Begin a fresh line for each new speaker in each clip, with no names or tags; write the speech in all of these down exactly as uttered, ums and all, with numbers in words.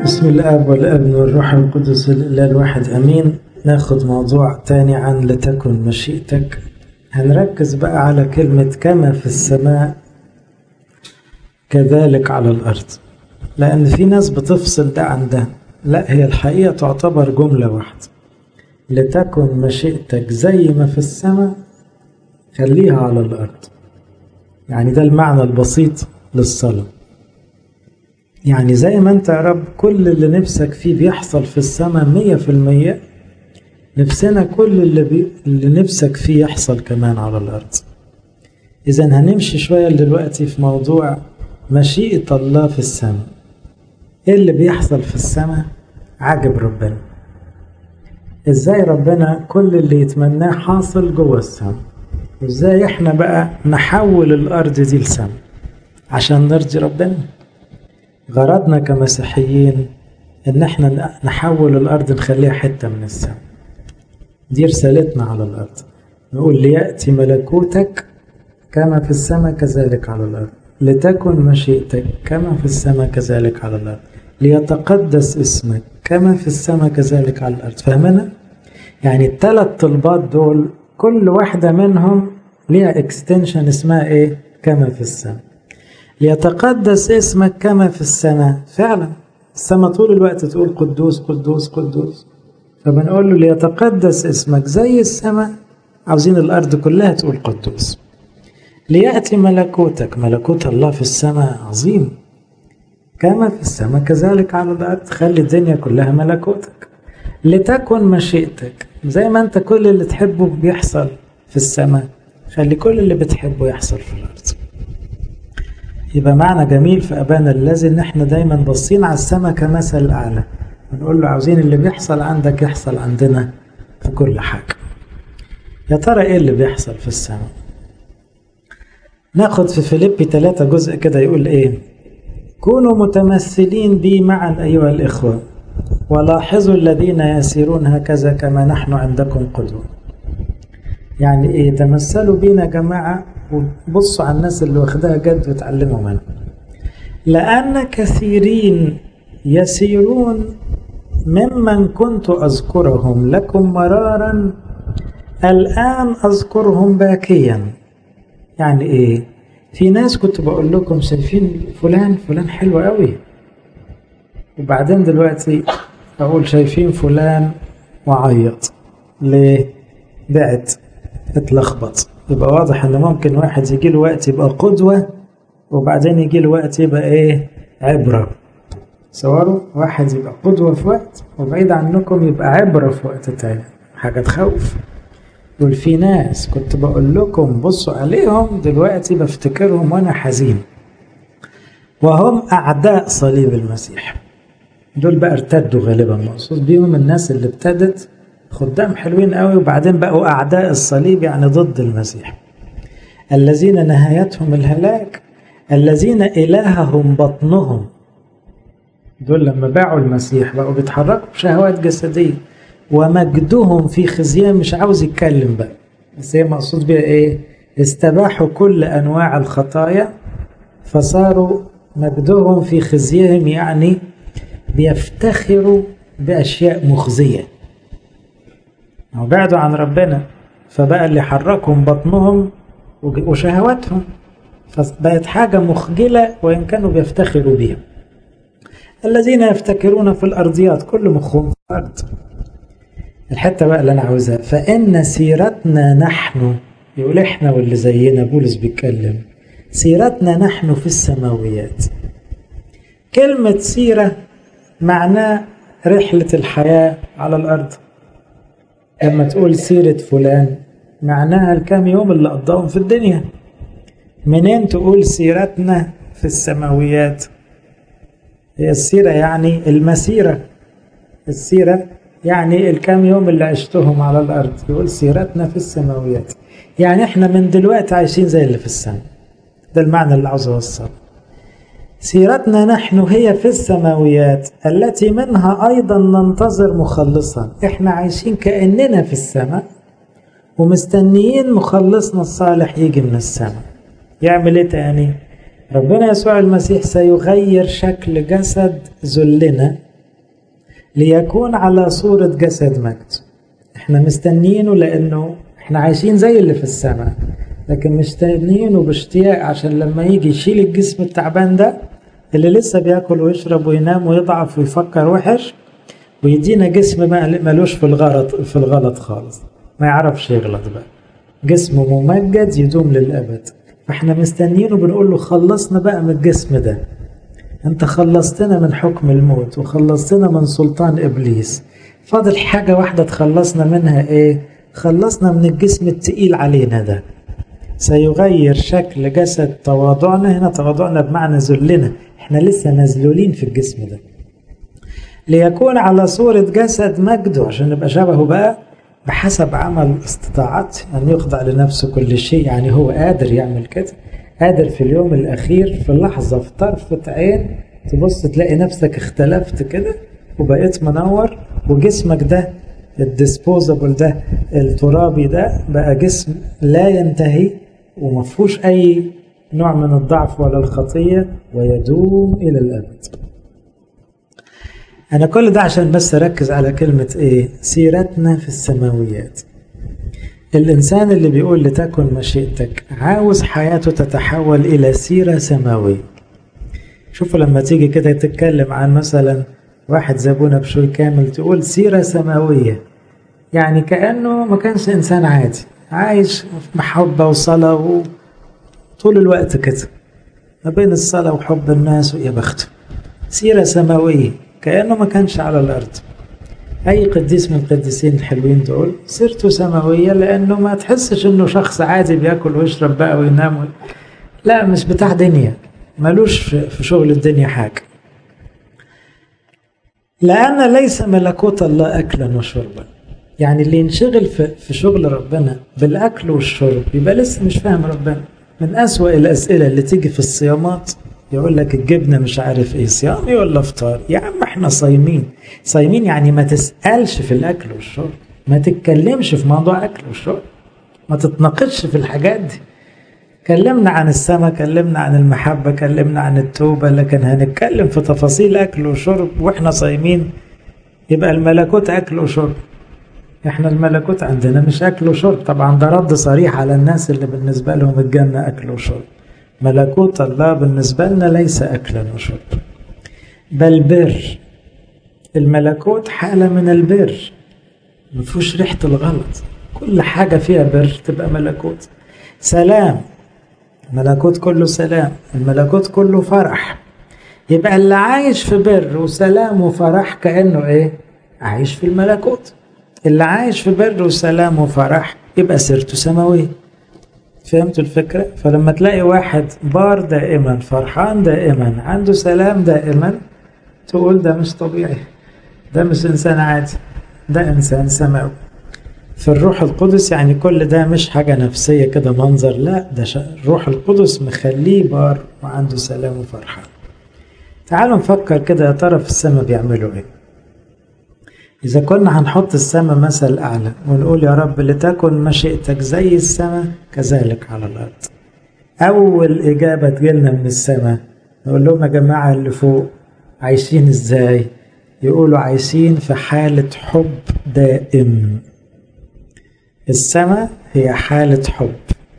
بسم الآب والابن والروح القدس الإله الواحد أمين. ناخد موضوع تاني عن لتكن مشيئتك. هنركز بقى على كلمة كما في السماء كذلك على الأرض، لأن في ناس بتفصل ده عن ده. لا، هي الحقيقة تعتبر جملة واحدة. لتكن مشيئتك زي ما في السماء خليها على الأرض. يعني ده المعنى البسيط للصلاة. يعني زي ما انت يا رب كل اللي نفسك فيه بيحصل في السماء مية في المية، نفسنا كل اللي, بي... اللي نفسك فيه يحصل كمان على الأرض. إذن هنمشي شوية دلوقتي في موضوع مشيئة الله في السماء. إيه اللي بيحصل في السماء عجب ربنا؟ إزاي ربنا كل اللي يتمناه حاصل جوه السماء؟ وإزاي إحنا بقى نحول الأرض دي لسماء عشان نرضي ربنا؟ غرضنا كمسيحيين إن إحنا نحول الأرض نخليها حتة من السماء. دي رسالتنا على الأرض. نقول ليأتي ملكوتك كما في السماء كذلك على الأرض، لتكن مشيئتك كما في السماء كذلك على الأرض، ليتقدس اسمك كما في السماء كذلك على الأرض. فهمنا؟ يعني الثلاث طلبات دول كل واحدة منهم ليها اكستنشن اسمها ايه؟ كما في السماء. ليتقدس اسمك كما في السماء. فعلا السماء طول الوقت تقول قدوس قدوس قدوس، فبنقول له ليتقدس اسمك زي السماء، عاوزين الأرض كلها تقول قدوس. ليأتي ملكوتك، ملكوت الله في السماء عظيم، كما في السماء كذلك على الأرض، خلي الدنيا كلها ملكوتك. لتكن مشيئتك، زي ما انت كل اللي تحبه بيحصل في السماء، خلي كل اللي بتحبه يحصل في الأرض. يبقى معنى جميل في أبانا الذي ان احنا دايما باصين على السماء كمثل الأعلى، ونقول له عاوزين اللي بيحصل عندك يحصل عندنا في كل حاجة. يا ترى ايه اللي بيحصل في السماء؟ ناخد في فيليبي ثلاثة جزء كده يقول ايه؟ كونوا متمثلين بي معا أيها الإخوة، ولاحظوا الذين يسيرون هكذا كما نحن عندكم قدوة. يعني ايه؟ تمثلوا بينا يا جماعة، وبصوا على الناس اللي واخدها جد وتعلموا منها. لأن كثيرين يسيرون ممن كنت أذكرهم لكم مرارا الآن أذكرهم باكيا. يعني ايه؟ في ناس كنت بقول لكم شايفين فلان فلان حلو قوي، وبعدين دلوقتي أقول شايفين فلان وعيط. ليه؟ بعت اتلخبط. يبقى واضح ان ممكن واحد يجي له وقت يبقى قدوة، وبعدين يجي له وقت يبقى ايه؟ عبرة. صوروا واحد يبقى قدوة في وقت، وبعيد عنكم يبقى عبرة في وقت تاني. حاجة تخوف. يقول في ناس كنت بقول لكم بصوا عليهم، دلوقتي بفتكرهم وانا حزين، وهم أعداء صليب المسيح. دول بقى ارتدوا غالبا، مقصود بيهم الناس اللي ابتدت خدام حلوين قوي وبعدين بقوا أعداء الصليب، يعني ضد المسيح. الذين نهايتهم الهلاك، الذين إلههم بطنهم. دول لما باعوا المسيح بقوا بيتحركوا بشهوات جسدية، ومجدهم في خزيان. مش عاوز يتكلم بقى، بس هي مقصود بيها ايه؟ استباحوا كل أنواع الخطايا فصاروا مجدهم في خزيهم، يعني بيفتخروا بأشياء مخزية. وبعدوا عن ربنا، فبقى اللي حركهم بطنهم وشهواتهم، فبقت حاجة مخجلة وإن كانوا بيفتخروا بيها. الذين يفتكرون في الأرضيات، كل مخهم في الأرض. الحتة بقى اللي أنا عاوزها، فإن سيرتنا نحن، يقول إحنا واللي زينا، بولس بيتكلم، سيرتنا نحن في السماويات. كلمة سيرة معناه رحلة الحياة على الأرض. لما تقول سيرة فلان معناها الكام يوم اللي قضاهم في الدنيا. منين تقول سيرتنا في السماويات؟ هي السيرة يعني المسيرة، السيرة يعني الكام يوم اللي عشتهم على الأرض. يقول سيرتنا في السماويات، يعني احنا من دلوقتي عايشين زي اللي في السماء. ده المعنى اللي عاوز أوصله. سيرتنا نحن هي في السماويات التي منها أيضا ننتظر مخلصا. احنا عايشين كأننا في السماء ومستنيين مخلصنا الصالح يجي من السماء. يعمل ايه تاني؟ ربنا يسوع المسيح سيغير شكل جسد ذلنا ليكون على صورة جسد مجد. احنا مستنيينه لأنه احنا عايشين زي اللي في السماء، لكن مستنيينه باشتياق عشان لما يجي يشيل الجسم التعبان ده اللي لسه بياكل ويشرب وينام ويضعف ويفكر وحش، ويدينا جسم ملوش في الغلط في الغلط خالص، ما يعرفش يغلط بقى، جسم ممجد يدوم للأبد. فاحنا مستنيينه بنقول له خلصنا بقى من الجسم ده، انت خلصتنا من حكم الموت وخلصتنا من سلطان إبليس، فاضل حاجة واحدة تخلصنا منها ايه؟ خلصنا من الجسم التقيل علينا ده. سيغير شكل جسد تواضعنا، هنا تواضعنا بمعنى ذلنا، احنا لسه نزلولين في الجسم ده، ليكون على صورة جسد مجده عشان نبقى شبهه بقى بحسب عمل استطاعته أن يخضع لنفسه كل شيء. يعني هو قادر يعمل كده، قادر في اليوم الأخير في اللحظة في طرفة عين تبص تلاقي نفسك اختلفت كده وبقيت منور، وجسمك ده الديسبوزابل ده الترابي ده بقى جسم لا ينتهي ومفهوش أي نوع من الضعف ولا الخطية ويدوم إلى الأبد. أنا كل ده عشان بس أركز على كلمة إيه؟ سيرتنا في السماويات. الإنسان اللي بيقول لتكن مشيئتك عاوز حياته تتحول إلى سيرة سماوية. شوفوا لما تيجي كده تتكلم عن مثلا واحد زي أبونا بشوي كامل تقول سيرة سماوية، يعني كأنه ما كانش إنسان عادي عايش محبة وصلاة طول الوقت كده ما بين الصلاة وحب الناس ويا بخته. سيرة سماوية كأنه ما كانش على الأرض. أي قديس من القديسين الحلوين دول سيرته سماوية، لأنه ما تحسش إنه شخص عادي بيأكل ويشرب بقى وينام، لا مش بتاع دنيا، ملوش في شغل الدنيا حاجة. لأن ليس ملكوت الله أكلا وشربا. يعني اللي ينشغل في شغل ربنا بالأكل والشرب يبقى لسه مش فاهم ربنا. من أسوأ الأسئلة اللي تيجي في الصيامات يقول لك الجبنة مش عارف ايه، صيامي ولا فطار؟ يا عم احنا صايمين. صايمين يعني ما تسألش في الأكل والشرب، ما تتكلمش في موضوع أكل والشرب، ما تتناقضش في الحاجات دي. كلمنا عن السماء، كلمنا عن المحبة، كلمنا عن التوبة، لكن هنتكلم في تفاصيل أكل وشرب واحنا صايمين؟ يبقى الملكوت أكل وشرب. احنا الملكوت عندنا مش أكل وشرب. طبعا ده رد صريح على الناس اللي بالنسبة لهم الجنة أكل وشرب. ملكوت الله بالنسبة لنا ليس أكلا وشرب بل بر. الملكوت حالة من البر، مفيهوش ريحة الغلط، كل حاجة فيها بر تبقى ملكوت. سلام، الملكوت كله سلام، الملكوت كله فرح. يبقى اللي عايش في بر وسلام وفرح كأنه ايه؟ عايش في الملكوت. اللي عايش في بر وسلام وفرح يبقى سيرته سماوية. فهمتوا الفكرة؟ فلما تلاقي واحد بار دائما، فرحان دائما، عنده سلام دائما، تقول ده مش طبيعي، ده مش إنسان عادي، ده إنسان سماوي في الروح القدس. يعني كل ده مش حاجة نفسية كده منظر، لا ده الروح القدس مخليه بار وعنده سلام وفرحان. تعالوا نفكر كده، يا ترى في السماء بيعملوا ايه؟ إذا كنا هنحط السماء مثل أعلى ونقول يا رب لتكن مشيئتك زي السماء كذلك على الأرض، أول إجابة تجيلنا من السماء نقول لهم يا جماعة اللي فوق عايشين إزاي؟ يقولوا عايشين في حالة حب دائم. السماء هي حالة حب.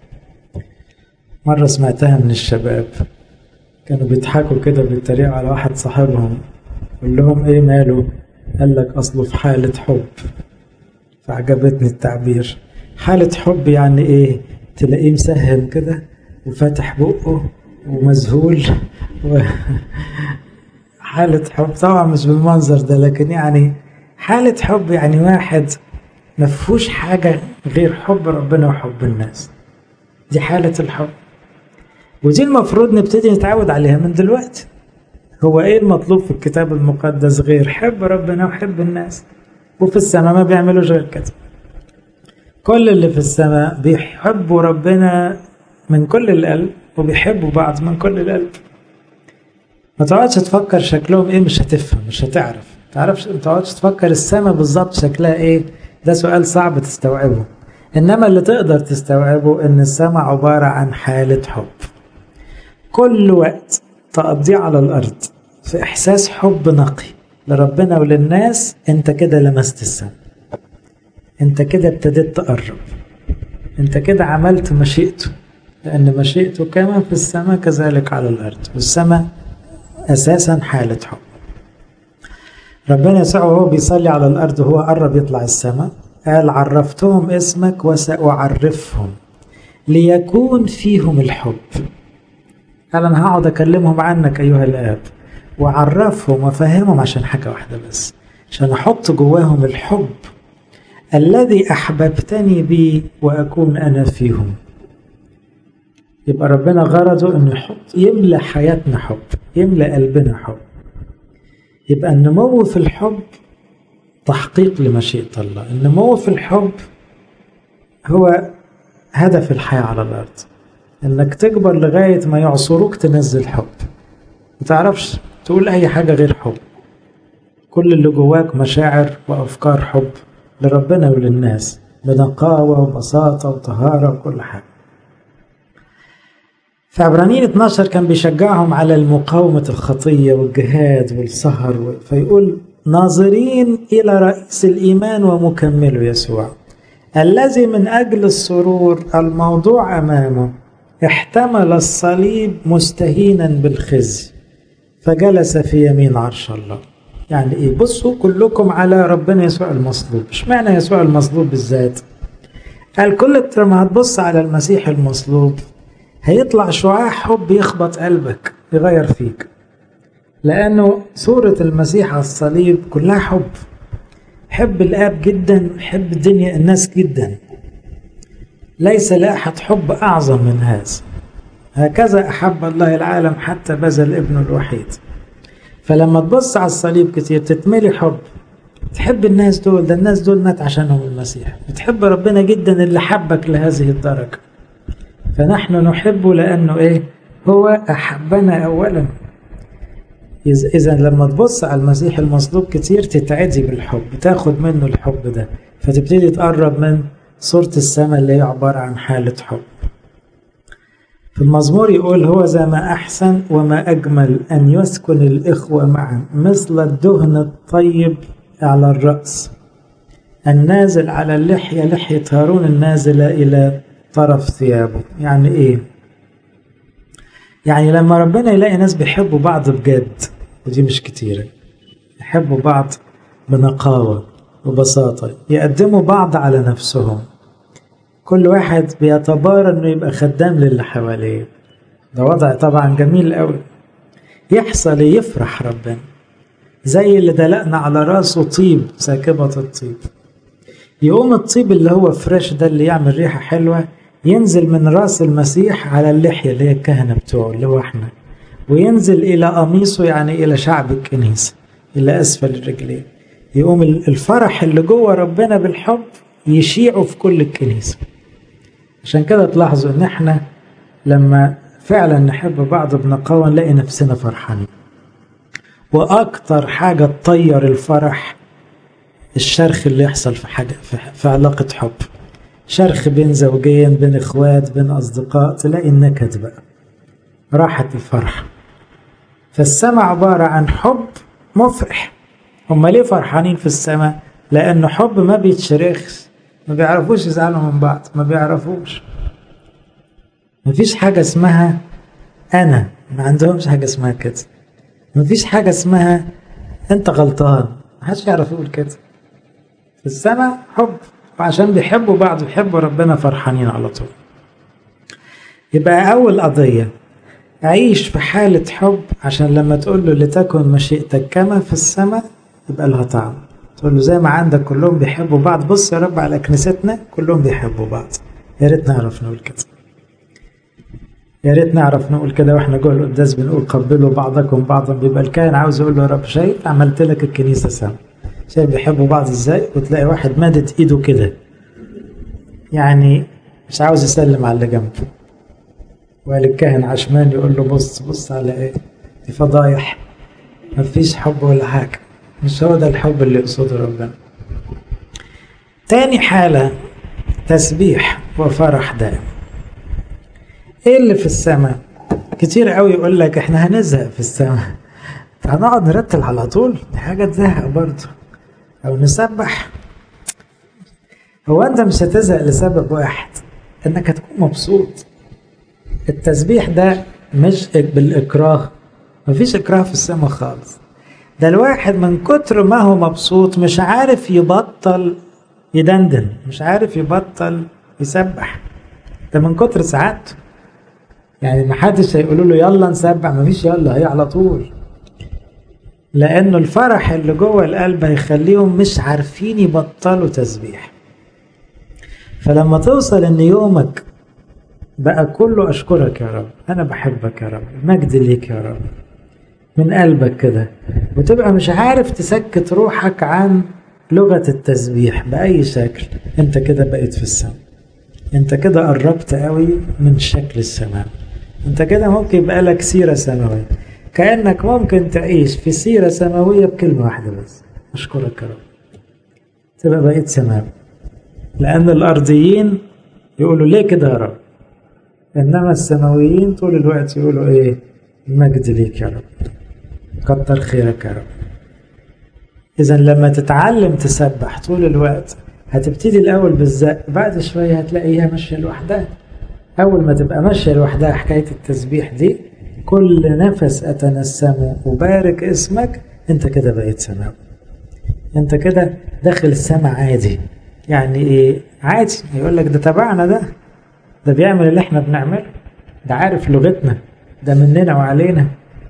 مرة سمعتها من الشباب كانوا بيضحكوا كده بيتريقوا على واحد صاحبهم، قال لهم ايه ماله؟ قال لك أصله في حالة حب. فعجبتني التعبير. حالة حب يعني إيه؟ تلاقيه مسهم كده وفاتح بقه ومذهول و... حالة حب طبعا مش بالمنظر ده، لكن يعني حالة حب يعني واحد مفهوش حاجة غير حب ربنا وحب الناس. دي حالة الحب، ودي المفروض نبتدي نتعود عليها من دلوقتي. هو ايه المطلوب في الكتاب المقدس غير حب ربنا وحب الناس؟ وفي السماء ما بيعملوش غير كده. كل اللي في السماء بيحبوا ربنا من كل القلب وبيحبوا بعض من كل القلب. ما تقعدش تفكر شكلهم ايه، مش هتفهم، مش هتعرف تعرفش ما تقعدش تفكر السماء بالظبط شكلها ايه، ده سؤال صعب تستوعبه. انما اللي تقدر تستوعبه ان السماء عبارة عن حالة حب. كل وقت تقضيه على الأرض في إحساس حب نقي لربنا وللناس، انت كده لمست السماء، انت كده ابتديت تقرب، انت كده عملت مشيئته، لأن مشيئته كما في السماء كذلك على الأرض. والسماء أساسا حالة حب. ربنا يسوع وهو بيصلي على الأرض وهو قرب يطلع السماء قال عرفتهم اسمك وسأعرفهم ليكون فيهم الحب. قال أنا هقعد أكلمهم عنك أيها الآب وعرفهم وفهمهم عشان حاجة واحدة بس، عشان أحط جواهم الحب الذي أحببتني به وأكون أنا فيهم. يبقى ربنا غرضه أنه يحط يملأ حياتنا حب، يملأ قلبنا حب. يبقى النمو في الحب تحقيق لمشيئة الله. النمو في الحب هو هدف الحياة على الأرض، أنك تكبر لغاية ما يعصروك تنزل حب، ما تعرفش تقول أي حاجة غير حب. كل اللي جواك مشاعر وأفكار حب لربنا وللناس بنقاوة وبساطة وطهارة وكل حاجة. في عبرانيين اتناشر كان بيشجعهم على المقاومة الخطية والجهاد والسهر، فيقول ناظرين إلى رئيس الإيمان ومكمله يسوع الذي من أجل السرور الموضوع أمامه احتمل الصليب مستهينا بالخزي فجلس في يمين عرش الله. يعني إيه؟ بصوا كلكم على ربنا يسوع المصلوب. مش معنى يسوع المصلوب بالذات؟ قال كل ما هتبص على المسيح المصلوب هيطلع شعاع حب يخبط قلبك يغير فيك، لأنه صورة المسيح على الصليب كلها حب. حب الآب جدا، حب الدنيا الناس جدا، ليس لأحد حب أعظم من هذا. هكذا أحب الله العالم حتى بذل ابنه الوحيد. فلما تبص على الصليب كتير تتملي حب، تحب الناس دول، ده الناس دول مات عشانهم المسيح. بتحب ربنا جدا اللي حبك لهذه الدرجة. فنحن نحبه لأنه إيه؟ هو أحبنا أولا. إذا لما تبص على المسيح المصلوب كتير تتعدي بالحب، تاخد منه الحب ده، فتبتدي تقرب من صورة السماء اللي هي عبارة عن حالة حب. في المزمور يقول هو ذا ما أحسن وما أجمل أن يسكن الإخوة معا مثل الدهن الطيب على الرأس النازل على اللحية لحية هارون النازلة إلى طرف ثيابه. يعني إيه؟ يعني لما ربنا يلاقي ناس بيحبوا بعض بجد، ودي مش كتيرة، يحبوا بعض بنقاوة وبساطة، يقدموا بعض على نفسهم، كل واحد بيتبارى انه يبقى خدام للي حواليه، ده وضع طبعا جميل قوي. يحصل يفرح ربنا، زي اللي دلقنا على راسه طيب ساكبة الطيب، يقوم الطيب اللي هو فريش ده اللي يعمل ريحة حلوة ينزل من راس المسيح على اللحية اللي هي الكهنة بتوعه اللي هو احنا، وينزل إلى قميصه يعني إلى شعب الكنيسة إلى أسفل الرجلين. يقوم الفرح اللي جوه ربنا بالحب يشيعه في كل الكنيسة. عشان كده تلاحظوا إن احنا لما فعلا نحب بعض بنقاوة نلاقي نفسنا فرحانين. وأكتر حاجة تطير الفرح الشرخ اللي يحصل في حاجة في علاقة حب، شرخ بين زوجين، بين اخوات، بين اصدقاء، تلاقي النكد بقى، راحة الفرح. فالسماء عبارة عن حب مفرح. هم ليه فرحانين في السماء؟ لأنه حب ما بيتشرخش، ما بيعرفوش يزعلوا من بعض، ما بيعرفوش، ما فيش حاجة اسمها أنا، ما عندهمش حاجة اسمها كده، ما فيش حاجة اسمها أنت غلطان، ما حدش يعرف يقول كده. في السماء حب، وعشان بيحبوا بعض بيحبوا ربنا فرحانين على طول. يبقى أول قضية عيش في حالة حب، عشان لما تقول له لتكن مشيئتك كما في السماء يبقى لها طعم. تقول له زي ما عندك كلهم بيحبوا بعض، بص يا رب على كنيستنا كلهم بيحبوا بعض. يا ريت نعرف نقول كده، يا ريت نعرف نقول كده واحنا جوه القداس بنقول قبلوا بعضكم بعضا. بيبقى الكاهن عاوز يقول له يا رب شايف عملت لك الكنيسة سما، شايف بيحبوا بعض ازاي، وتلاقي واحد مادت ايده كده يعني مش عاوز يسلم على اللي جنبه، وقال الكاهن عشمان يقول له بص بص على ايه، دي فضايح، مفيش حب ولا حاجة. مش هو ده الحب اللي يقصده ربنا. تاني حالة تسبيح وفرح دائم. ايه اللي في السماء؟ كتير قوي يقول لك احنا هنزهق في السماء، فهنقعد نرتل على طول، دي حاجة تزهق برضه. أو نسبح، هو أنت مش هتزهق لسبب واحد، إنك هتكون مبسوط. التسبيح ده مش بالإكراه، مفيش إكراه في السماء خالص. ده الواحد من كتر ما هو مبسوط مش عارف يبطل يدندن، مش عارف يبطل يسبح، ده من كتر سعادته. يعني ما حدش هيقولوا له يلا نسبح، مفيش يلا، هي على طول. لأنه الفرح اللي جوه القلب هيخليهم مش عارفين يبطلوا تسبيح. فلما توصل ان يومك بقى كله أشكرك يا رب، أنا بحبك يا رب، مجد ليك يا رب من قلبك كده، وتبقى مش عارف تسكت روحك عن لغة التسبيح بأي شكل، انت كده بقيت في السماء. انت كده قربت قوي من شكل السماء. انت كده ممكن يبقى لك سيرة سماوية، كأنك ممكن تعيش في سيرة سماوية بكلمة واحدة بس، أشكرك يا رب، تبقى بقيت سماوي. لأن الأرضيين يقولوا ليه كده يا رب، إنما السماويين طول الوقت يقولوا إيه؟ المجد ليك يا رب، كتر خيرك يا رب. إذا لما تتعلم تسبح طول الوقت، هتبتدي الأول بالزق، بعد شوية هتلاقيها ماشية لوحدها. أول ما تبقى ماشية لوحدها حكاية التسبيح دي، كل نفس أتنسمه وبارك اسمك، أنت كده بقيت سماوي، أنت كده داخل السماء عادي. يعني إيه عادي؟ يقول لك ده تبعنا، ده ده بيعمل اللي احنا بنعمله، ده عارف لغتنا، ده مننا وعلينا،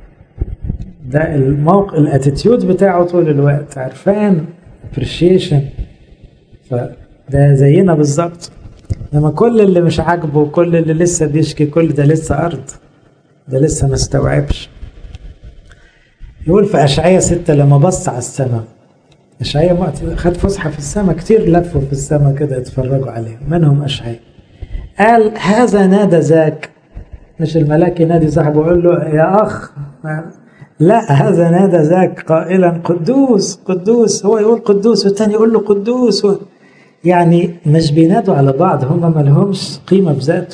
ده الموقع الاتيتيود بتاعه طول الوقت عارفان appreciation، فده زينا بالظبط. لما كل اللي مش عاجبه وكل اللي لسه بيشكي، كل ده لسه أرض، ده لسه ما استوعبش. يقول في أشعياء ستة لما بص على السماء، أشعياء خد فسحة في السماء، كتير لفوا في السماء كده اتفرجوا عليه، منهم أشعياء. قال هذا نادى ذاك، مش الملاك ينادي صاحبه يقول له يا أخ، لا، هذا نادى ذاك قائلا قدوس قدوس، هو يقول قدوس والتاني يقول له قدوس و... يعني مش بينادوا على بعض، هم ما لهمش قيمة بذاته،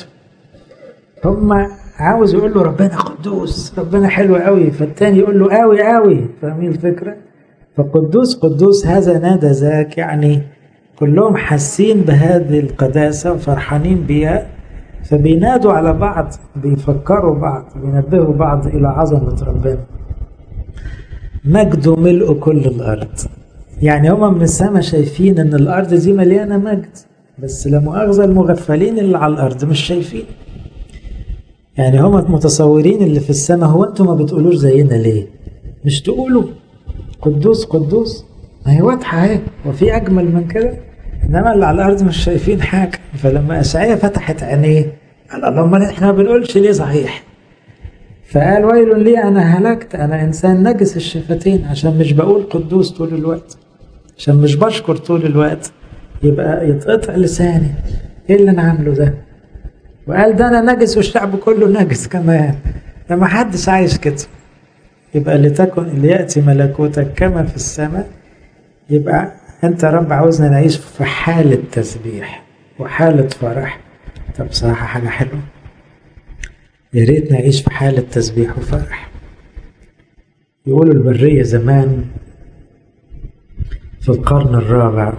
هم عاوز يقول له ربنا قدوس، ربنا حلو قوي، فالتاني يقول له قوي قوي، فاهمين الفكرة؟ فقدوس قدوس هذا نادى ذاك، يعني كلهم حاسين بهذه القداسة وفرحانين بيها، فبينادوا على بعض، بيفكروا بعض، بينبهوا بعض إلى عظمة ربنا. مجد ملء كل الأرض، يعني هم من السماء شايفين ان الأرض دي مليانة مجد، بس لا مؤاخذة المغفلين اللي على الأرض مش شايفين. يعني هم متصورين اللي في السماء، هو انتم ما بتقولوش زينا ليه؟ مش تقولوا قدوس قدوس، ما هي واضحة اهي، وفي أجمل من كده؟ إنما اللي على الأرض مش شايفين حاجة. فلما أشعياء فتحت عينيه قال اللهم احنا ما بنقولش ليه صحيح، فقال ويل لي أنا هلكت، أنا إنسان نجس الشفتين، عشان مش بقول قدوس طول الوقت، عشان مش بشكر طول الوقت، يبقى يتقطع لساني، إيه اللي أنا عامله ده؟ وقال ده أنا نجس والشعب كله نجس كمان، لما حدش عايش كده. يبقى لتكن ليأتي ملكوتك كما في السماء. يبقى أنت رب عاوزنا نعيش في حالة تسبيح وحالة فرح. طب بصراحة حاجة حلوة، يا ريت نعيش في حالة تسبيح وفرح. يقولوا البرية زمان في القرن الرابع،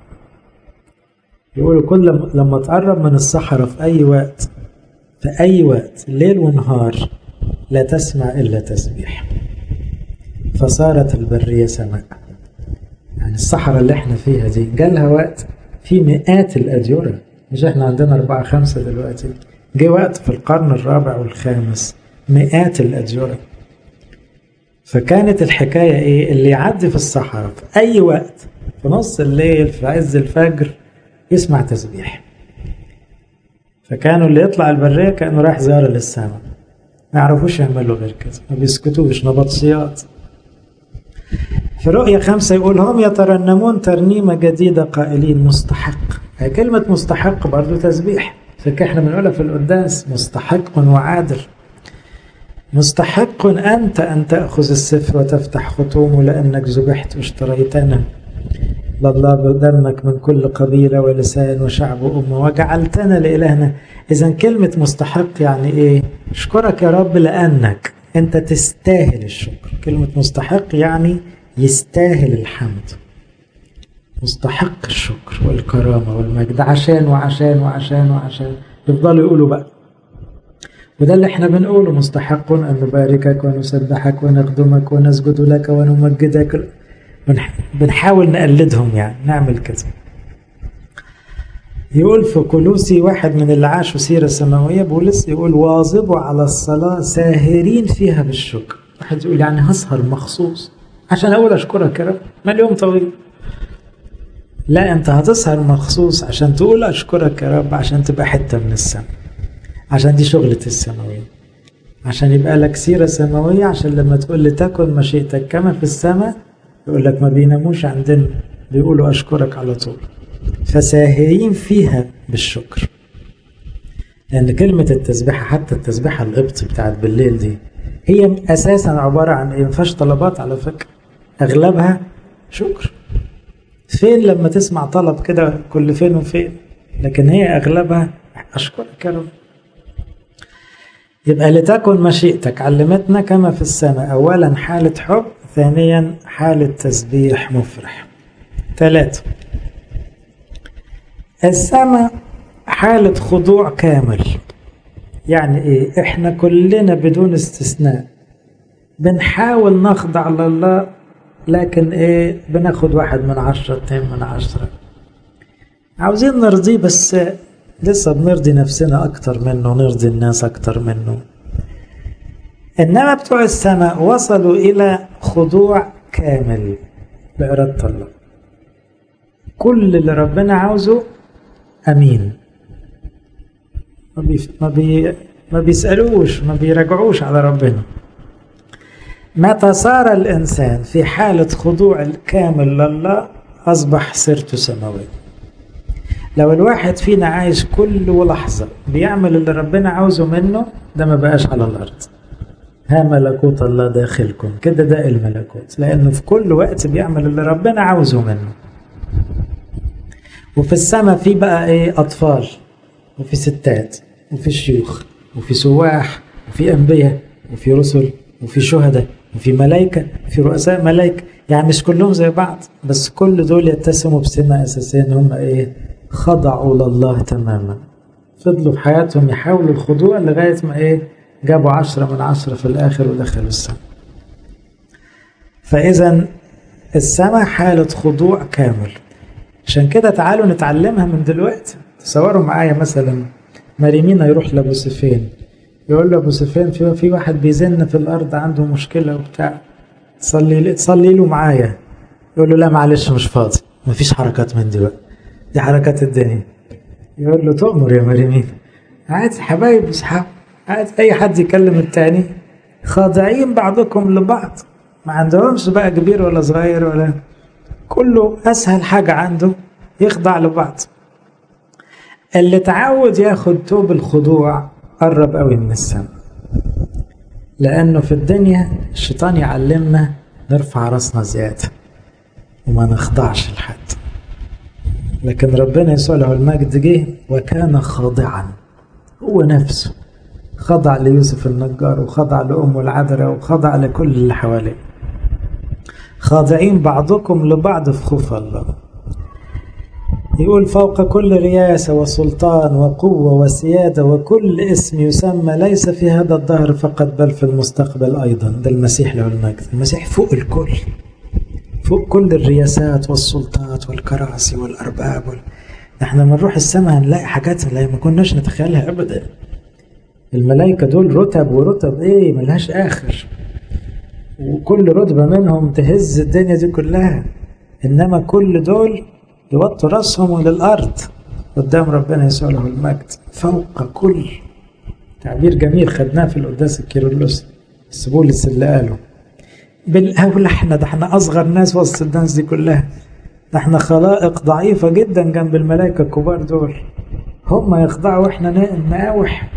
يقولوا كل لما تقرب من الصحراء في أي وقت، في أي وقت ليل ونهار، لا تسمع إلا تسبيح، فصارت البرية سماء. يعني الصحراء اللي احنا فيها دي جالها وقت في مئات الأديرة، مش احنا عندنا أربعة خمسة دلوقتي، جه وقت في القرن الرابع والخامس مئات الأديرة. فكانت الحكاية ايه؟ اللي يعدي في الصحراء في أي وقت، في نص الليل، في عز الفجر، يسمع تسبيح. فكانوا اللي يطلع البرية كأنه رايح زيارة للسماء، ما يعرفوش يعملوا غير كده، ما بيسكتوش، نبطشيات. في رؤية خمسة يقول هم يترنمون ترنيمة جديدة قائلين مستحق. هي كلمة مستحق برضو تسبيح، فكده احنا بنقولها في القداس، مستحق وعادل. مستحق أنت أن تأخذ السفر وتفتح ختومه، لأنك ذبحت واشتريتنا لله بدمك من كل قبيلة ولسان وشعب وأمة وجعلتنا لإلهنا. إذن كلمة مستحق يعني إيه؟ اشكرك يا رب لأنك أنت تستاهل الشكر. كلمة مستحق يعني يستاهل الحمد، مستحق الشكر والكرامة والمجد، عشان وعشان وعشان وعشان يفضلوا يقولوا بقى. وده اللي احنا بنقوله، مستحق أن نباركك ونسبحك ونخدمك ونسجد لك ونمجدك. بنحاول نقلدهم يعني، نعمل كده. يقول في كولوسي واحد من اللي عاشوا سيرة سماوية، بولس يقول واظبوا على الصلاة ساهرين فيها بالشكر. واحد يقول يعني هسهر مخصوص عشان أقول أشكرك يا رب، ما اليوم طويل. لا، أنت هتسهر مخصوص عشان تقول أشكرك يا رب، عشان تبقى حتة من السماء، عشان دي شغلة السماوية، عشان يبقى لك سيرة سماوية، عشان لما تقول لتكن مشيئتك كما في السماء يقول لك ما بيناموش عندنا، بيقولوا أشكرك على طول. فساهرين فيها بالشكر. لأن كلمة التسبيحة، حتى التسبيحة القبط بتاعت بالليل دي، هي أساسا عبارة عن إيه؟ مفيهاش طلبات على فكرة، أغلبها شكر. فين لما تسمع طلب كده كل فين وفين؟ لكن هي أغلبها أشكرك يا رب. يبقى لتكن مشيئتك علمتنا كما في السماء، أولا حالة حب، ثانيا حالة تسبيح مفرح. ثلاثة، السماء حالة خضوع كامل. يعني ايه؟ احنا كلنا بدون استثناء بنحاول نخضع لله، لكن ايه؟ بناخد واحد من عشرة، اتنين من عشرة، عاوزين نرضيه بس لسه بنرضي نفسنا اكتر منه، نرضي الناس اكتر منه. انما بتوع السماء وصلوا الى خضوع كامل بإرادة الله. كل اللي ربنا عاوزه امين، ما, بي ما, بي ما بيسألوش، ما بيراجعوش على ربنا. متى صار الإنسان في حالة خضوع الكامل لله أصبح سيرته سماوية. لو الواحد فينا عايش كل لحظة بيعمل اللي ربنا عاوزه منه، ده ما بقاش على الأرض. ها ملكوت الله داخلكم، كده ده الملكوت، لأنه في كل وقت بيعمل اللي ربنا عاوزه منه. وفي السماء في بقى ايه؟ أطفال، وفي ستات، وفي شيوخ، وفي سواح، وفي أنبياء، وفي رسل، وفي شهداء، وفي ملائكة، وفي رؤساء ملائكة. يعني مش كلهم زي بعض، بس كل دول يتسموا بسمة أساسية إن هم إيه؟ خضعوا لله تماما. فضلوا في حياتهم يحاولوا الخضوع لغاية ما إيه؟ جابوا عشرة من عشرة في الآخر ودخلوا السماء. فإذا السماء حالة خضوع كامل. عشان كده تعالوا نتعلمها من دلوقتي. تصوروا معايا مثلا مريمينا يروح لأبو سفين، يقول له أبو سفين في في واحد بيزن في الأرض عنده مشكلة وبتاع، تصلي تصلي له معايا. يقول له لا معلش مش فاضي، مفيش حركات من دي بقى، دي حركات الدنيا. يقول له تؤمر يا مريمين. عادي حبايب أصحاب، عادي أي حد يكلم التاني، خاضعين بعضكم لبعض، ما عندهمش بقى كبير ولا صغير ولا، كله أسهل حاجة عنده يخضع لبعض. اللي تعود ياخد توب الخضوع قرب قوي من السماء. لأنه في الدنيا الشيطان يعلمنا نرفع راسنا زيادة وما نخضعش لحد، لكن ربنا يسوع له المجد جه وكان خاضعا، هو نفسه خضع ليوسف النجار وخضع لأمه العذراء وخضع لكل اللي حواليه. خاضعين بعضكم لبعض في خوف الله. يقول فوق كل رياسة وسلطان وقوة وسيادة وكل اسم يسمى ليس في هذا الدهر فقط بل في المستقبل أيضا. ده المسيح له المجد، المسيح فوق الكل، فوق كل الرياسات والسلطات والكراسي والأرباب وال... احنا من نروح السماء هنلاقي حاجات اللي ما كناش نتخيلها أبدا. الملائكة دول رتب ورتب ايه ملهاش آخر، وكل رتبة منهم تهز الدنيا دي كلها، إنما كل دول يوطوا رأسهم للأرض قدام ربنا يسوع له المجد. فوق كل، تعبير جميل خدناه في القداس الكيرلس، بس بولس اللي قاله بالأولى احنا ده احنا أصغر ناس وسط الناس دي كلها، ده احنا خلائق ضعيفة جدا جنب الملائكة الكبار دول، هم يخضعوا واحنا نقاوح.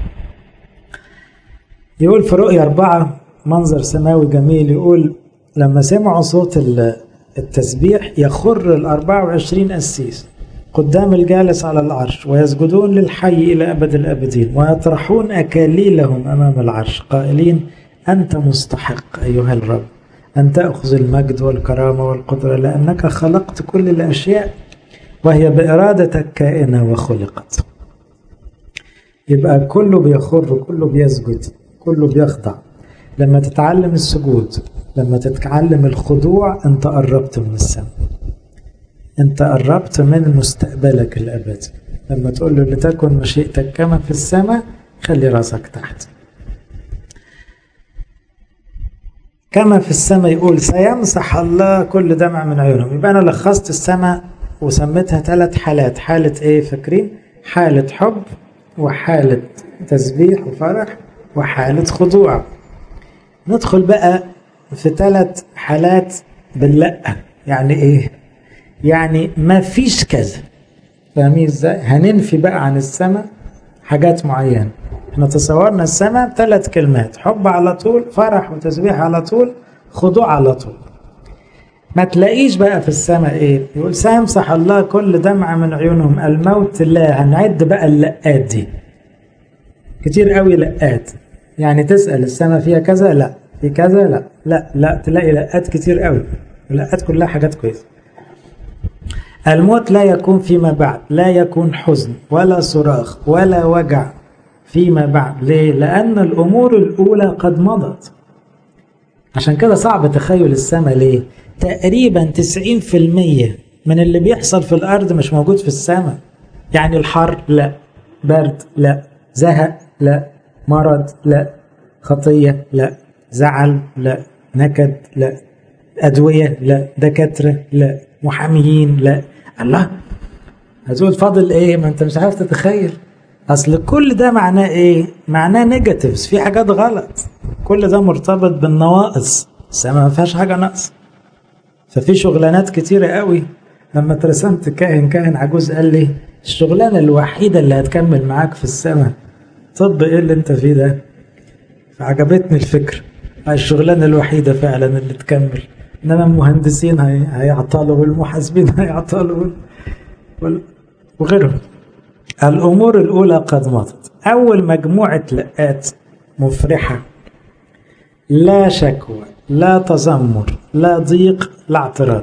يقول في رؤيا أربعة منظر سماوي جميل، يقول لما سمعوا صوت التسبيح يخر الأربعة وعشرين قسيس قدام الجالس على العرش ويسجدون للحي إلى أبد الأبدين ويطرحون أكاليلهم أمام العرش قائلين أنت مستحق أيها الرب أن تأخذ المجد والكرامة والقدرة، لأنك خلقت كل الأشياء وهي بإرادتك كائنة وخلقت. يبقى كله بيخر، كله بيسجد، كله بيخضع. لما تتعلم السجود، لما تتعلم الخضوع، أنت قربت من السماء، أنت قربت من مستقبلك الأبدي. لما تقول له لتكن مشيئتك كما في السماء، خلي راسك تحت. كما في السماء يقول سيمسح الله كل دمع من عيونهم. يبقى أنا لخصت السماء وسميتها ثلاث حالات. حالة إيه فاكرين؟ حالة حب، وحالة تسبيح وفرح، وحالة خضوع. ندخل بقى في ثلاث حالات باللأ. يعني إيه؟ يعني ما فيش كذا. فاهمين إزاي؟ هننفي بقى عن السماء حاجات معينة. احنا تصورنا السماء ثلاث كلمات: حب على طول، فرح وتسبيح على طول، خضوع على طول. ما تلاقيش بقى في السماء ايه؟ يقول سيمسح الله كل دمع من عيونهم، الموت لا. هنعد بقى اللقات دي كتير قوي، لقات. يعني تسأل السماء فيها كذا؟ لا. في كذا؟ لا. لا لا تلاقي لقات كتير قوي، اللقات كلها حاجات كويسة. الموت لا يكون فيما بعد، لا يكون حزن ولا صراخ ولا وجع فيما بعد. ليه؟ لأن الأمور الأولى قد مضت. عشان كده صعب تخيل السماء. ليه؟ تقريبا تسعين في المية من اللي بيحصل في الأرض مش موجود في السماء. يعني الحر لا، برد لا، زهق لا، مرض لا، خطية لا، زعل لا، نكد لا، أدوية لا، دكاترة لا، محاميين لا. الله، هتقول فاضل ايه؟ ما انت مش عارف تتخيل. اصل كل ده معناه ايه؟ معناه نيجاتيفز، في حاجات غلط. كل ده مرتبط بالنواقص. السماء ما فيهاش حاجه ناقصه. ففي شغلانات كتيره قوي. لما اترسمت كاهن كاهن عجوز قال لي الشغلانه الوحيده اللي هتكمل معاك في السماء طب ايه اللي انت فيه ده؟ فعجبتني الفكره. الشغلانه الوحيده فعلا اللي تكمل. انما المهندسين هيعطلوا، والمحاسبين هيعطلوا، وغيرهم. الأمور الأولى قد مضت. أول مجموعة لقات مفرحة: لا شكوى، لا تذمر، لا ضيق، لا اعتراض.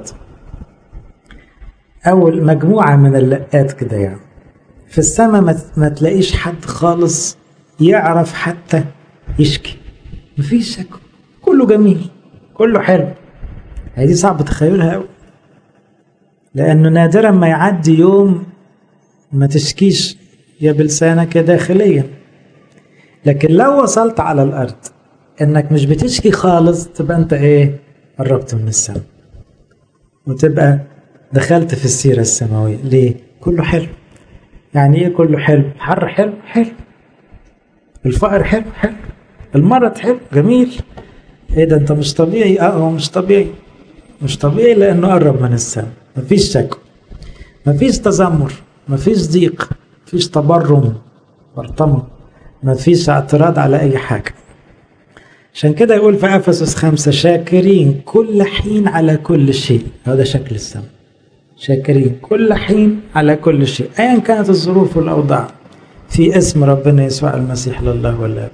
أول مجموعة من اللقات كده. يعني في السماء ما تلاقيش حد خالص يعرف حتى يشكي. مفيش شكوى، كله جميل، كله حلو. هذه صعب تخيلها قوي، لأنه نادرا ما يعدي يوم ما تشكيش يا بلسانك يا داخليا. لكن لو وصلت على الأرض إنك مش بتشكي خالص، تبقى أنت إيه؟ قربت من السماء، وتبقى دخلت في السيرة السماوية. ليه؟ كله حلو. يعني إيه كله حلو؟ الحر حلو حلو، الفقر حلو حلو، المرض حلو جميل. إيه ده؟ أنت مش طبيعي. أه هو مش طبيعي، مش طبيعي لأنه قرب من السماء. مفيش شكوى، مفيش تذمر، مفيش ضيق، مفيش تبرم برطمة، مفيش اعتراض على أي حاجة. عشان كده يقول في أفسس خمسة: شاكرين كل حين على كل شيء. هذا شكل السماء، شاكرين كل حين على كل شيء، أيا كانت الظروف والأوضاع، في اسم ربنا يسوع المسيح لله والآب.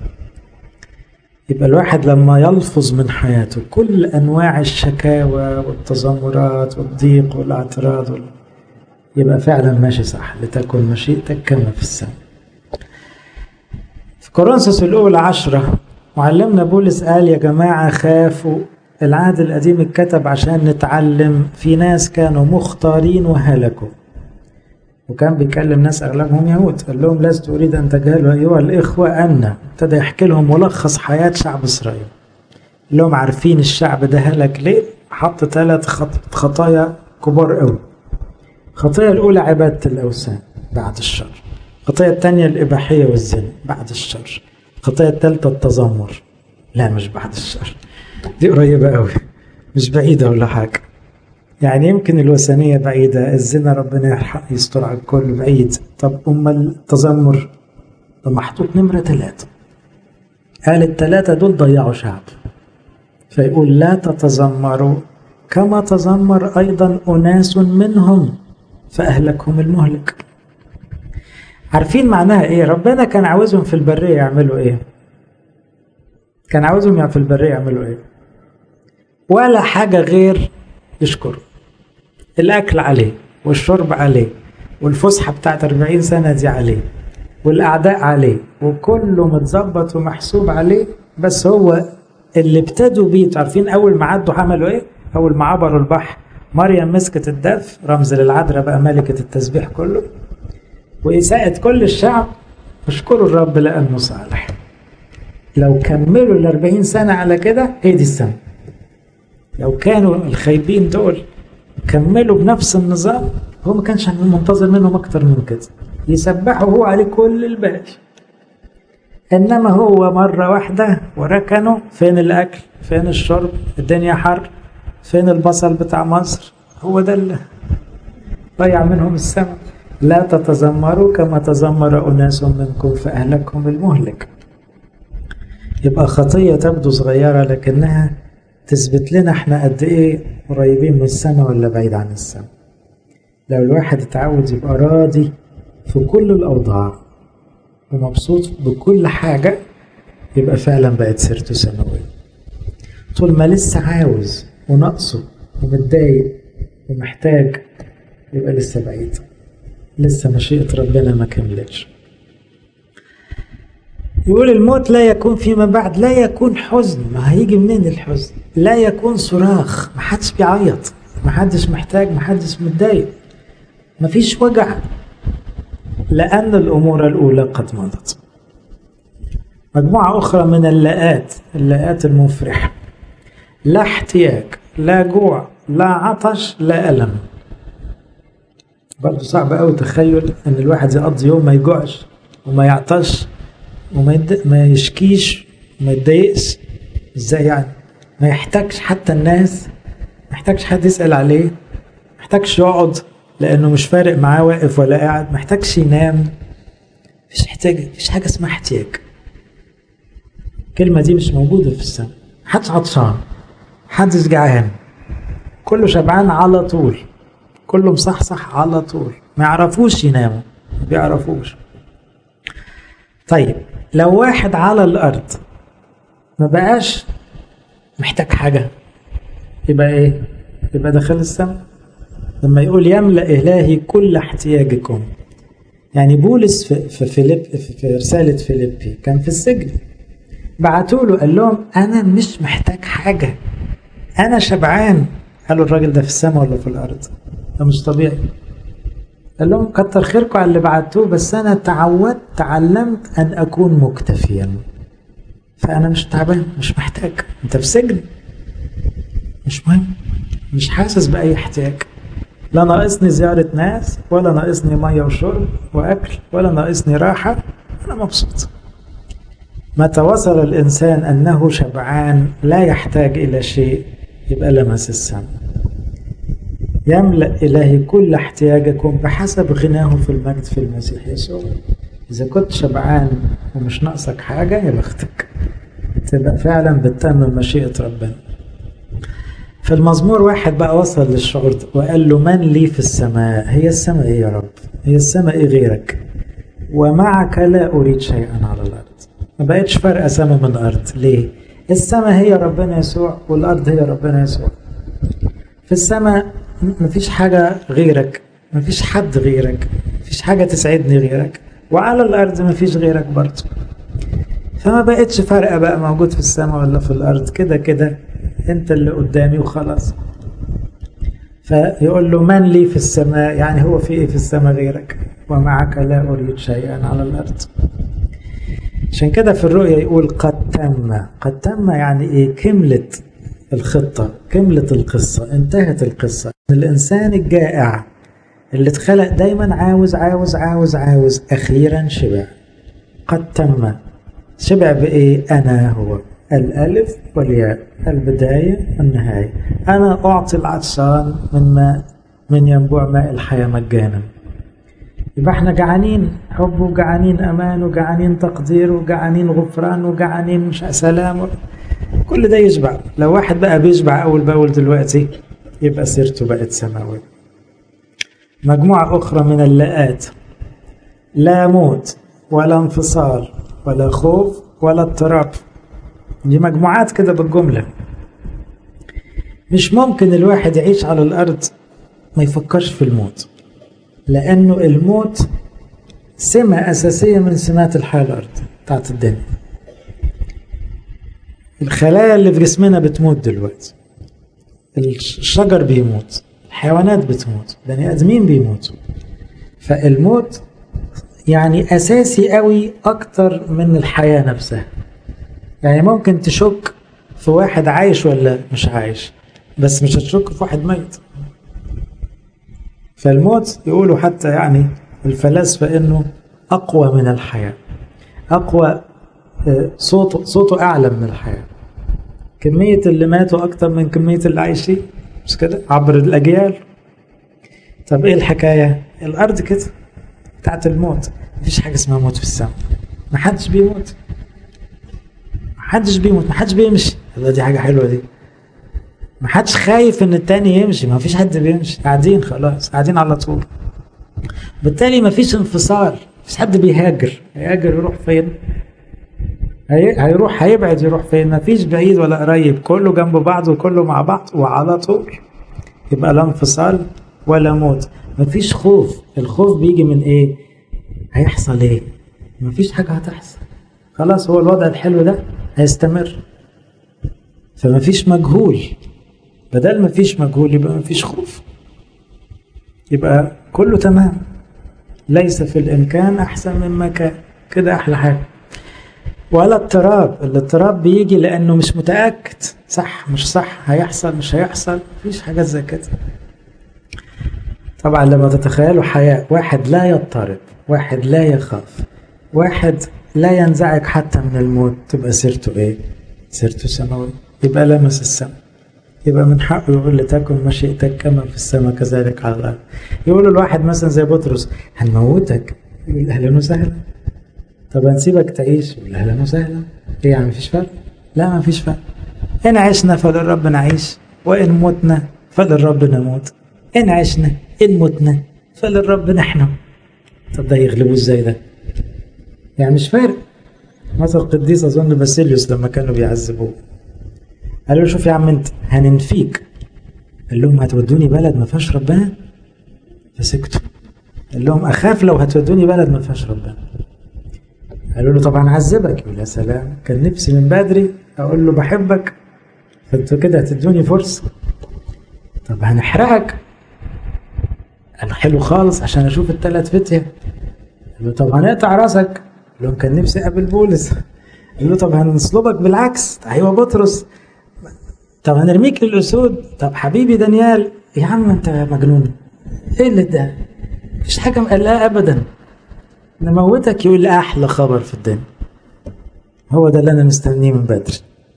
يبقى الواحد لما يلفظ من حياته كل أنواع الشكاوى والتذمرات والضيق والاعتراض وال... يبقى فعلا ماشي صح. لتكن مشيئتك كما في السماء. في كورنثوس الأولى عشرة معلمنا بولس قال: يا جماعة خافوا. العهد القديم اتكتب عشان نتعلم. في ناس كانوا مختارين وهلكوا، وكان بيكلم ناس أغلبهم يهود. قال لهم: لست أريد أن تجهلوا أيها الإخوة أن، ابتدى يحكي لهم ملخص حياة شعب إسرائيل. قال لهم: عارفين الشعب ده هلك ليه؟ حط ثلاث خطايا كبار قوي. الخطية الأولى عبادة الأوثان بعد الشر. الخطية الثانية الإباحية والزنا بعد الشر. الخطية الثالثة التذمر. لا مش بعد الشر، دي قريبة قوي، مش بعيدة ولا حاجة. يعني يمكن الوثنية بعيدة، الزنا ربنا يرحق يستر على الكل بعيد. طب أما التذمر محطوط نمرة ثلاثة. قال الثلاثة دول ضيعوا شعب. فيقول: لا تتذمروا كما تذمر أيضا أناس منهم فأهلكهم المهلك. عارفين معناها إيه؟ ربنا كان عاوزهم في البرية يعملوا إيه؟ كان عاوزهم في البرية يعملوا ايه؟ ولا حاجة غير يشكروا. الأكل عليه والشرب عليه والفسحة بتاعت أربعين سنة دي عليه والأعداء عليه وكله متظبط ومحسوب عليه. بس هو اللي ابتدوا بيه، تعرفين أول ما عدوا عملوا إيه؟ أول ما عبروا البحر مريم مسكت الدف، رمز للعذراء بقى ملكة التسبيح كله، وإساءة كل الشعب اشكروا الرب لأنه صالح. لو كملوا الأربعين سنة على كده هي دي السنة. لو كانوا الخايبين دول كملوا بنفس النظام، هو ما كانش منتظر منهم أكتر من كده، يسبحوا هو عليه كل الباقي. إنما هو مرة واحدة وركنوا، فين الأكل؟ فين الشرب؟ الدنيا حر، فين البصل بتاع مصر؟ هو ده اللي ضيع منهم السماء. لا تتذمروا كما تذمر أناس منكم فأهلكهم المهلك. يبقى خطية تبدو صغيرة لكنها تثبت لنا احنا قد ايه قريبين من السماء ولا بعيد عن السماء. لو الواحد اتعود يبقى راضي في كل الأوضاع ومبسوط بكل حاجة، يبقى فعلا بقت سيرته سماوية. طول ما لسه عاوز ونقصه ومتضايق ومحتاج، يبقى لسه بعيد، لسه مشيئة ربنا ما كملتش. يقول الموت لا يكون فيما بعد، لا يكون حزن. ما هيجي منين الحزن؟ لا يكون صراخ، ما حدش بيعيط، ما حدش محتاج، ما حدش متضايق، ما فيش وجع، لأن الأمور الأولى قد مضت. مجموعة أخرى من اللاءات، اللاءات المفرحة: لا احتياج، لا جوع، لا عطش، لا ألم. برضو صعب أوي تخيل أن الواحد يقضي يوم ما يجوعش وما يعطش وما يد... ما يشكيش وما يتضايقش. ازاي يعني؟ ما يحتاجش حتى الناس، ما يحتاجش حد يسأل عليه، ما يحتاجش يقعد لأنه مش فارق معاه واقف ولا قاعد، ما يحتاجش ينام. مفيش احتياج، مفيش حاجة اسمها احتياج. الكلمة دي مش موجودة في السماء. محدش عطشان، محدش جعان، كله شبعان على طول، كله مصحصح على طول، ما يعرفوش يناموا، ما بيعرفوش. طيب لو واحد على الأرض ما بقاش محتاج حاجة، يبقى إيه؟ يبقى دخل السماء. لما يقول يملأ إلهي كل احتياجكم، يعني بولس في, في, فيليب في رسالة فيليبي كان في السجن، بعتوا له قال لهم أنا مش محتاج حاجة، أنا شبعان. قالوا الراجل ده في السماء ولا في الأرض؟ ده مش طبيعي. قال لهم كتر خيركم على اللي بعتوه، بس أنا تعودت تعلمت أن أكون مكتفيا، فأنا مش تعبان، مش محتاج. أنت في سجن، مش مهم، مش حاسس بأي احتياج، لا ناقصني زيارة ناس، ولا ناقصني مية وشرب وأكل، ولا ناقصني راحة، أنا مبسوط. متى وصل الإنسان أنه شبعان لا يحتاج إلى شيء، يبقى لمس السماء. يملأ إلهي كل احتياجكم بحسب غناه في المجد في المسيح يسوع. إذا كنت شبعان ومش ناقصك حاجة، يا بختك، تبقى فعلا بتتمم مشيئة ربنا. في المزمور واحد بقى وصل للشعور ده وقال له من لي في السماء؟ هي السماء إيه يا رب؟ هي السماء إيه غيرك؟ ومعك لا أريد شيئا على الأرض. ما بقتش فرق سماء من أرض. ليه؟ السماء هي ربنا يسوع والأرض هي ربنا يسوع. في السماء مفيش حاجة غيرك، مفيش حد غيرك، مفيش حاجة تسعدني غيرك، وعلى الأرض مفيش غيرك برضه. فما بقتش فرقة بقى موجود في السماء ولا في الأرض، كده كده أنت اللي قدامي وخلاص. فيقول له من لي في السماء؟ يعني هو في إيه في السماء غيرك؟ ومعك لا أريد شيئا على الأرض. عشان كده في الرؤيا يقول قد تم. قد تم يعني إيه؟ كملت الخطة، كملت القصة، انتهت القصة. الإنسان الجائع اللي اتخلق دايما عاوز عاوز عاوز عاوز، أخيرا شبع. قد تم. شبع بإيه؟ أنا هو الألف والياء، البداية والنهاية. أنا أعطي العطشان من ماء، من ينبوع ماء الحياة مجانا. يبقى احنا جعانين حب وجعانين أمان وجعانين تقدير وجعانين غفران وجعانين مش سلام، كل ده يشبع. لو واحد بقى بيشبع أول بأول دلوقتي، يبقى سيرته بقت سماوية. مجموعة أخرى من اللاءات: لا موت ولا انفصال ولا خوف ولا اضطراب. دي مجموعات كده بالجملة. مش ممكن الواحد يعيش على الأرض ما يفكرش في الموت، لأنه الموت سمة أساسية من سمات الحياة الأرض بتاعت الدنيا. الخلايا اللي في جسمنا بتموت دلوقتي، الشجر بيموت، الحيوانات بتموت، بني آدمين بيموتوا. فالموت يعني أساسي قوي أكتر من الحياة نفسها. يعني ممكن تشك في واحد عايش ولا مش عايش، بس مش هتشك في واحد ميت. فالموت يقولوا حتى يعني الفلاسفة إنه أقوى من الحياة، أقوى، صوته صوته أعلى من الحياة. كمية اللي ماتوا أكتر من كمية اللي عايشين، مش كده؟ عبر الأجيال. طب إيه الحكاية؟ الأرض كده بتاعت الموت، مفيش حاجة اسمها موت في السماء. محدش بيموت، محدش بيموت، محدش بيمشي. دي حاجة حلوة دي. محدش خايف إن التاني يمشي، مفيش حد بيمشي، قاعدين خلاص، قاعدين على طول. بالتالي مفيش انفصال، مفيش حد بيهاجر. هيهاجر يروح فين؟ هيروح هيبعد يروح فين؟ مفيش بعيد ولا قريب، كله جنب بعض وكله مع بعض وعلى طول. يبقى لا انفصال ولا موت. مفيش خوف. الخوف بيجي من ايه؟ هيحصل ايه؟ مفيش حاجة هتحصل، خلاص هو الوضع الحلو ده هيستمر. فمفيش مجهول. بدل مفيش مجهول يبقى مفيش خوف، يبقى كله تمام. ليس في الإمكان أحسن مما كان، كده أحلى حاجة. ولا اضطراب. الاضطراب بيجي لأنه مش متأكد، صح مش صح، هيحصل مش هيحصل، مفيش حاجات زي كده. طبعا لما تتخيلوا حياة واحد لا يضطرب، واحد لا يخاف، واحد لا ينزعج حتى من الموت، تبقى سيرته ايه؟ سيرته سماوية. يبقى لمس السماء، يبقى من حقه يقول لتكن مشيئتك كما في السماء كذلك على الأرض. يقولوا الواحد مثلا زي بطرس هنموتك، يقول أهلا وسهلا. طب هنسيبك تعيش، يقول أهلا وسهلا. ايه يعني مفيش فرق؟ لا مفيش فرق. إن عشنا فللرب نعيش، وإن متنا فللرب نموت. إن عشنا إن متنا فللرب نحن. طب ده يغلبوا ازاي ده؟ يعني مش فارق. مثل القديس أظن باسيليوس لما كانوا بيعذبوه قالوا له شوف يا عم انت هننفيك، قال لهم هتودوني بلد ما فيهاش ربنا؟ فسكتوا. قال لهم اخاف لو هتودوني بلد ما فيهاش ربنا. قالوا له طبعا هعذبك. يقول يا سلام، كان نفسي من بدري اقول له بحبك، فانتوا كده هتدوني فرصه. طب هنحرقك. قال حلو خالص عشان اشوف الثلاث فتية. قال له طب هنقطع راسك. قال لهم كان نفسي اقابل بولس. قال له طب هنصلبك بالعكس. ايوه بطرس. طب هنرميك للاسود. طب حبيبي دانيال. يا عم انت مجنون، ايه اللي ده؟ مفيش حاجه مقلقه ابدا، نموتك. يقول لي احلى خبر في الدنيا، هو ده اللي انا مستنيه من بدري.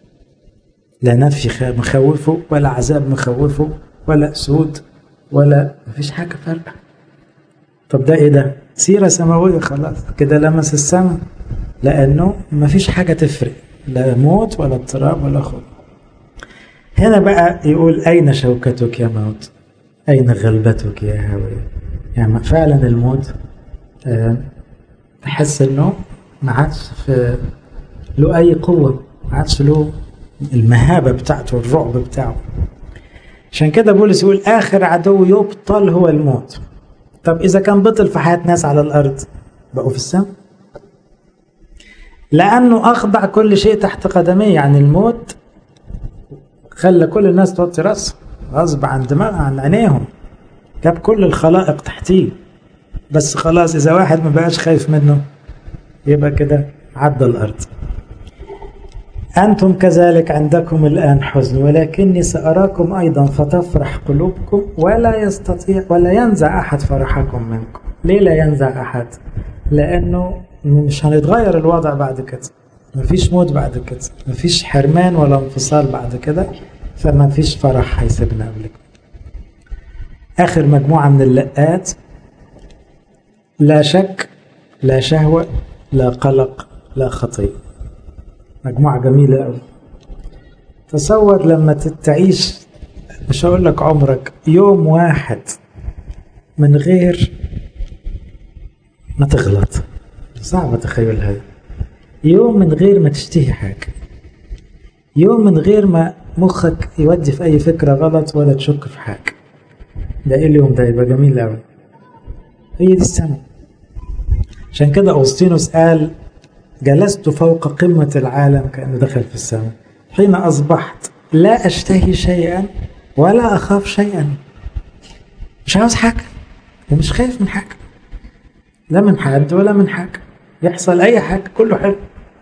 لا نفي مخوفه ولا عذاب مخوفه ولا اسود ولا مفيش حاجه فارقه. طب ده ايه ده؟ سيره سماويه خلاص كده، لمس السماء، لانه مفيش حاجه تفرق، لا موت ولا اضطراب ولا خوف. هنا بقى يقول اين شوكتك يا موت؟ اين غلبتك يا هاوية؟ يعني فعلا الموت أه تحس انه ما عادش له اي قوه، ما عادش له المهابه بتاعته والرعب بتاعه. عشان كده بولس يقول اخر عدو يبطل هو الموت. طب اذا كان بطل في حياه ناس على الارض، بقوا في السماء، لانه اخضع كل شيء تحت قدميه. يعني الموت خلى كل الناس توطي راسها غصب عن دماغ عن عينيهم، جاب كل الخلائق تحتيه. بس خلاص اذا واحد ما بقاش خايف منه يبقى كده عدى الارض. أنتم كذلك عندكم الآن حزن، ولكني سأراكم أيضا فتفرح قلوبكم، ولا يستطيع ولا ينزع أحد فرحكم منكم. ليه لا ينزع أحد؟ لأنه مش هنتغير الوضع بعد كده، مفيش موت بعد كده، مفيش حرمان ولا انفصال بعد كده، فما فيش فرح هيسيبنا قبلكم. آخر مجموعة من اللقات: لا شك، لا شهوة، لا قلق، لا خطية. مجموعة جميلة أوي. تصور لما تعيش، مش هقول لك عمرك، يوم واحد من غير ما تغلط. صعب تخيل هذا. يوم من غير ما تشتهي حاجة، يوم من غير ما مخك يودي في أي فكرة غلط ولا تشك في حاجة. ده إيه اليوم ده؟ يبقى جميل أوي. هي دي السماء. عشان كده أغسطينوس قال جلست فوق قمة العالم كأنه دخل في السماء حين أصبحت لا أشتهي شيئا ولا أخاف شيئا. مش عاوز حاجة ومش خايف من حاجة، لا من حد ولا من حاجة، يحصل أي حاجة كله حلو.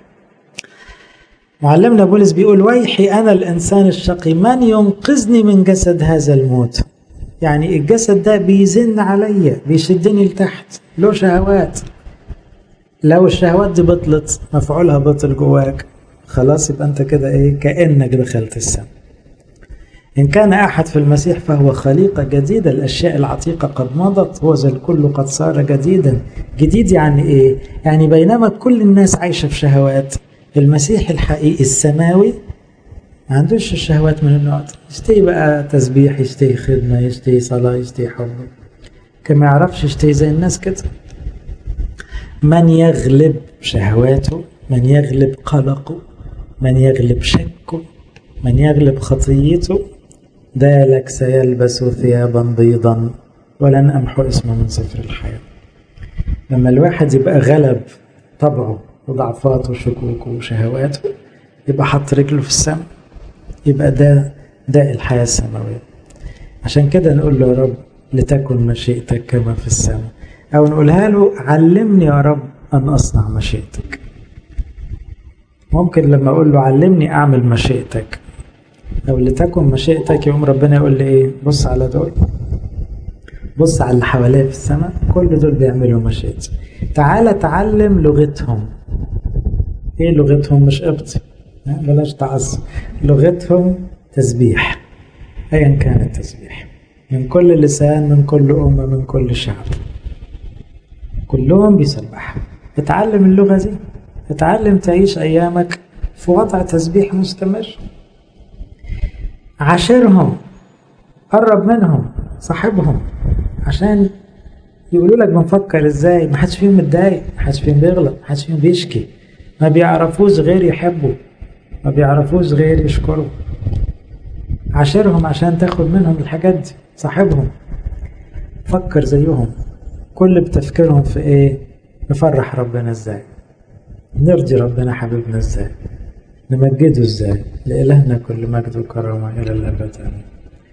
معلمنا بولس بيقول ويحي أنا الإنسان الشقي من ينقذني من جسد هذا الموت. يعني الجسد ده بيزن عليا، بيشدني لتحت، له شهوات. لو الشهوات دي بطلت، مفعولها بطل جواك، خلاص يبقى أنت كده إيه؟ كأنك دخلت السماء. إن كان أحد في المسيح فهو خليقة جديدة، الأشياء العتيقة قد مضت وذا الكل قد صار جديدا. جديد يعني إيه؟ يعني بينما كل الناس عايشة في شهوات، المسيح الحقيقي السماوي ما عندوش الشهوات من النوع ده. يشتهي بقى تسبيح، يشتهي خدمة، يشتهي صلاة، يشتهي حب، كما يعرفش يشتهي زي الناس كده. من يغلب شهواته، من يغلب قلقه، من يغلب شكه، من يغلب خطيته، ذلك سيلبس ثيابا بيضا ولن أمحو اسمه من سفر الحياة. لما الواحد يبقى غلب طبعه وضعفاته وشكوكه وشهواته، يبقى حط رجله في السماء، يبقى ده ده الحياة السماوية. عشان كده نقول له يا رب لتكن مشيئتك كما في السماء، أو نقولها له علمني يا رب أن أصنع مشيئتك. ممكن لما أقول له علمني أعمل مشيئتك أو لتكن مشيئتك، يوم ربنا يقول لي إيه؟ بص على دول، بص على اللي حواليه في السماء، كل دول بيعملوا مشيئتي. تعالى تعلم لغتهم. إيه لغتهم؟ مش قبطي، بلاش تعصب، لغتهم تسبيح، أيا كان التسبيح، من كل لسان، من كل أمة، من كل شعب، كلهم بيسبحوا. اتعلم اللغة دي، اتعلم تعيش أيامك في وضع تسبيح مستمر. عاشرهم، قرب منهم، صاحبهم، عشان يقولوا لك بنفكر ازاي. ما حدش فيهم متضايق، ما حدش فيهم بيغلط، ما حدش فيهم بيشكي، ما بيعرفوش غير يحبوا، ما بيعرفوش غير يشكروا. عاشرهم عشان تاخد منهم الحاجات دي. صاحبهم، فكر زيهم، كل بتفكيرهم في ايه؟ نفرح ربنا ازاي، نرضي ربنا حبيبنا ازاي، نمجده ازاي. لإلهنا كل مجد وكرامة إلى الأبد آمين.